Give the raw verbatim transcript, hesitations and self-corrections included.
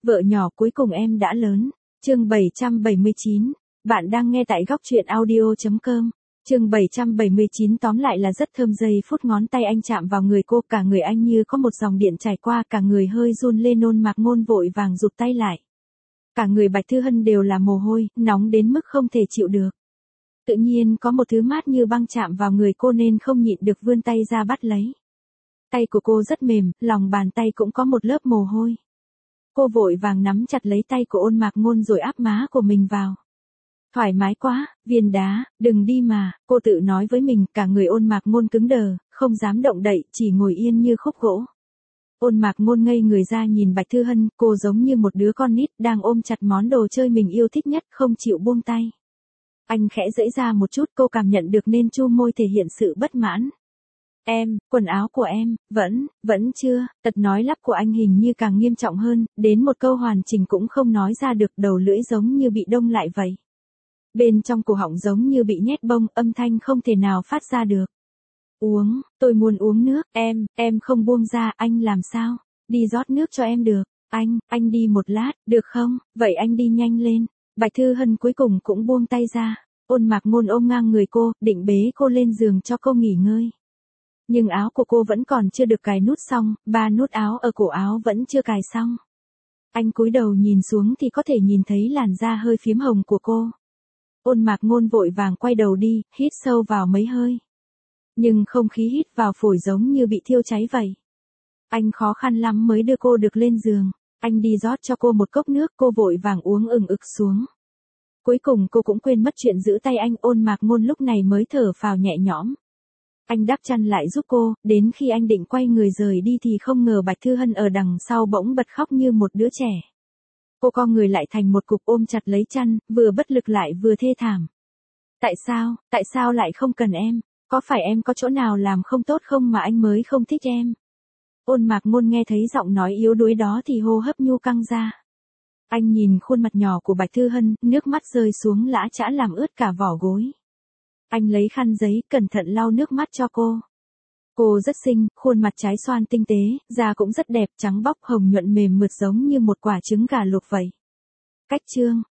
Vợ nhỏ cuối cùng em đã lớn. Chương bảy trăm bảy mươi chín. Bạn đang nghe tại góc truyện audio chấm com. Chương bảy trăm bảy mươi chín tóm lại là rất thơm, giây phút ngón tay anh chạm vào người cô, cả người anh như có một dòng điện chảy qua, cả người hơi run lên. Ôn Mạc Ngôn vội vàng rụt tay lại. Cả người Bạch Thư Hân đều là mồ hôi, nóng đến mức không thể chịu được. Tự nhiên có một thứ mát như băng chạm vào người cô nên không nhịn được vươn tay ra bắt lấy. Tay của cô rất mềm, lòng bàn tay cũng có một lớp mồ hôi. Cô vội vàng nắm chặt lấy tay của Ôn Mạc Ngôn rồi áp má của mình vào. Thoải mái quá, viên đá, đừng đi mà, cô tự nói với mình. Cả người Ôn Mạc Ngôn cứng đờ, không dám động đậy, chỉ ngồi yên như khúc gỗ. Ôn Mạc Ngôn ngây người ra nhìn Bạch Thư Hân, cô giống như một đứa con nít đang ôm chặt món đồ chơi mình yêu thích nhất, không chịu buông tay. Anh khẽ giãy ra một chút, cô cảm nhận được nên chu môi thể hiện sự bất mãn. Em, quần áo của em, vẫn, vẫn chưa, tật nói lắp của anh hình như càng nghiêm trọng hơn, đến một câu hoàn chỉnh cũng không nói ra được, đầu lưỡi giống như bị đông lại vậy. Bên trong cổ họng giống như bị nhét bông, âm thanh không thể nào phát ra được. Uống, tôi muốn uống nước, em, em không buông ra, anh làm sao? Đi rót nước cho em được, anh, anh đi một lát, được không? Vậy anh đi nhanh lên. Bạch Thư Hân cuối cùng cũng buông tay ra. Ôn Mạc Ngôn ôm ngang người cô, định bế cô lên giường cho cô nghỉ ngơi. Nhưng áo của cô vẫn còn chưa được cài nút xong, ba nút áo ở cổ áo vẫn chưa cài xong. Anh cúi đầu nhìn xuống thì có thể nhìn thấy làn da hơi phiếm hồng của cô. Ôn Mạc Ngôn vội vàng quay đầu đi, hít sâu vào mấy hơi. Nhưng không khí hít vào phổi giống như bị thiêu cháy vậy. Anh khó khăn lắm mới đưa cô được lên giường. Anh đi rót cho cô một cốc nước, cô vội vàng uống ừng ực xuống. Cuối cùng cô cũng quên mất chuyện giữ tay anh. Ôn Mạc Ngôn lúc này mới thở phào nhẹ nhõm. Anh đắp chăn lại giúp cô, đến khi anh định quay người rời đi thì không ngờ Bạch Thư Hân ở đằng sau bỗng bật khóc như một đứa trẻ. Cô co người lại thành một cục ôm chặt lấy chăn, vừa bất lực lại vừa thê thảm. Tại sao, tại sao lại không cần em? Có phải em có chỗ nào làm không tốt không mà anh mới không thích em? Ôn Mạc Ngôn nghe thấy giọng nói yếu đuối đó thì hô hấp nhu căng ra. Anh nhìn khuôn mặt nhỏ của Bạch Thư Hân, nước mắt rơi xuống lã chã làm ướt cả vỏ gối. Anh lấy khăn giấy, cẩn thận lau nước mắt cho cô. Cô rất xinh, khuôn mặt trái xoan tinh tế, da cũng rất đẹp, trắng bóc hồng nhuận mềm mượt giống như một quả trứng gà luộc vậy. Cách chương,